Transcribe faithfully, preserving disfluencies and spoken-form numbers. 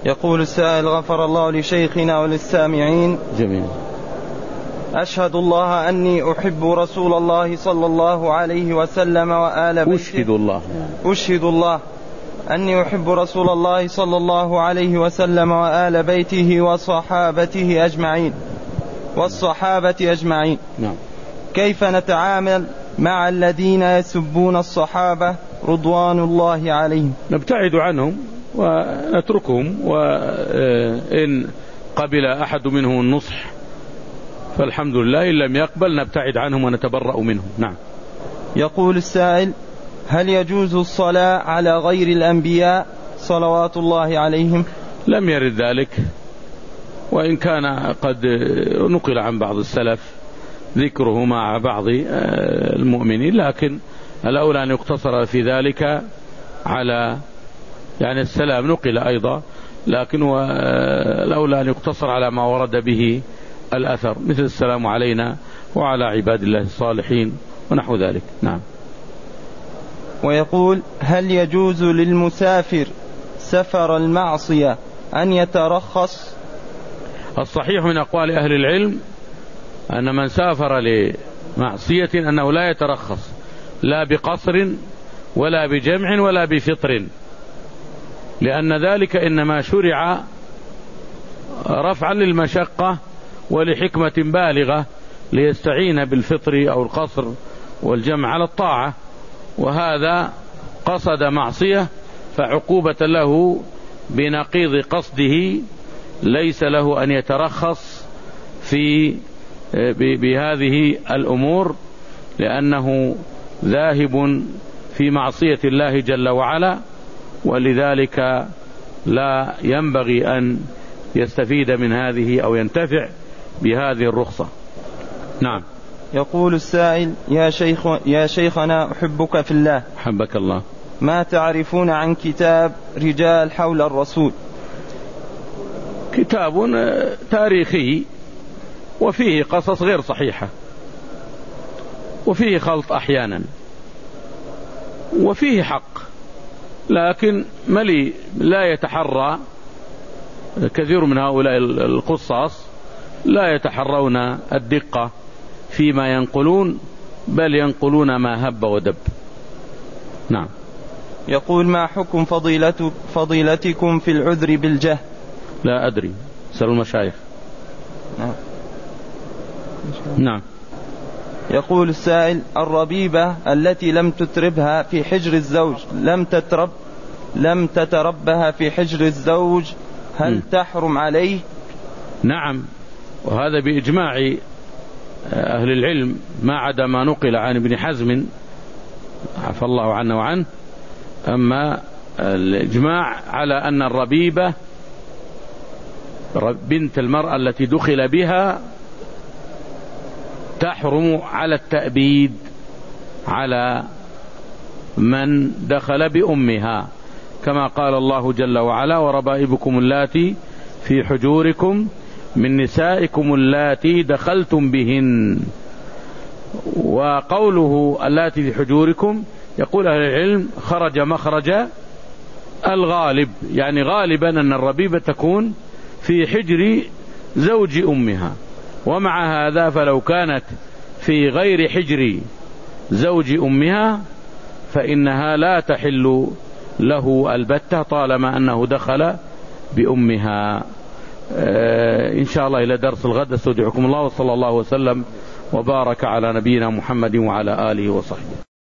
يقول السائل: غفر الله لشيخنا وللسامعين جميل. أشهد الله أني أحب رسول الله صلى الله عليه وسلم وآل بيته. أشهد الله أشهد الله أني أحب رسول الله صلى الله عليه وسلم وآل بيته وصحابته أجمعين والصحابة أجمعين. نعم. كيف نتعامل مع الذين يسبون الصحابة رضوان الله عليهم؟ نبتعد عنهم ونتركهم، وإن قبل أحد منهم النصح فالحمد لله، إن لم يقبل نبتعد عنهم ونتبرأ منهم. نعم. يقول السائل: هل يجوز الصلاة على غير الأنبياء صلوات الله عليهم؟ لم يرد ذلك، وإن كان قد نقل عن بعض السلف ذكره مع بعض المؤمنين، لكن الأولى أن يقتصر في ذلك على يعني السلام نقل أيضا، لكن الأولى أن يقتصر على ما ورد به الأثر، مثل السلام علينا وعلى عباد الله الصالحين ونحو ذلك. نعم. ويقول: هل يجوز للمسافر سفر المعصية أن يترخص؟ الصحيح من أقوال أهل العلم أن من سافر لمعصية أنه لا يترخص، لا بقصر ولا بجمع ولا بفطر، لأن ذلك إنما شرع رفعا للمشقة ولحكمة بالغة ليستعين بالفطر أو القصر والجمع على الطاعة، وهذا قصد معصية فعقوبة له بنقيض قصده، ليس له أن يترخص في بهذه الأمور، لأنه ذاهب في معصية الله جل وعلا، ولذلك لا ينبغي أن يستفيد من هذه أو ينتفع بهذه الرخصة. نعم. يقول السائل: يا شيخ يا شيخنا أحبك في الله. حبك الله. ما تعرفون عن كتاب رجال حول الرسول؟ كتاب تاريخي وفيه قصص غير صحيحة، وفيه خلط أحيانا، وفيه حق، لكن ملي لا يتحرى كثير من هؤلاء القصاص لا يتحرون الدقة فيما ينقلون، بل ينقلون ما هب ودب. نعم. يقول: ما حكم فضيلة فضيلتكم في العذر بالجهل؟ لا أدري، سألوا المشايخ. نعم. نعم. يقول السائل: الربيبة التي لم تتربها في حجر الزوج لم تترب لم تتربها في حجر الزوج هل م. تحرم عليه؟ نعم، وهذا بإجماع أهل العلم، ما عدا ما نقل عن ابن حزم عفى الله عنه وعنه. أما الإجماع على أن الربيبة بنت المرأة التي دخل بها تحرم على التأبيد على من دخل بأمها، كما قال الله جل وعلا: وربائبكم اللاتي في حجوركم من نسائكم اللاتي دخلتم بهن. وقوله اللاتي في حجوركم يقول أهل العلم خرج مخرج الغالب، يعني غالبا أن الربيبة تكون في حجر زوج أمها، ومع هذا فلو كانت في غير حجر زوج أمها فإنها لا تحل له البتة طالما أنه دخل بأمها. آه إن شاء الله إلى درس الغد، استودعكم الله، وصلى الله وسلم وبارك على نبينا محمد وعلى آله وصحبه.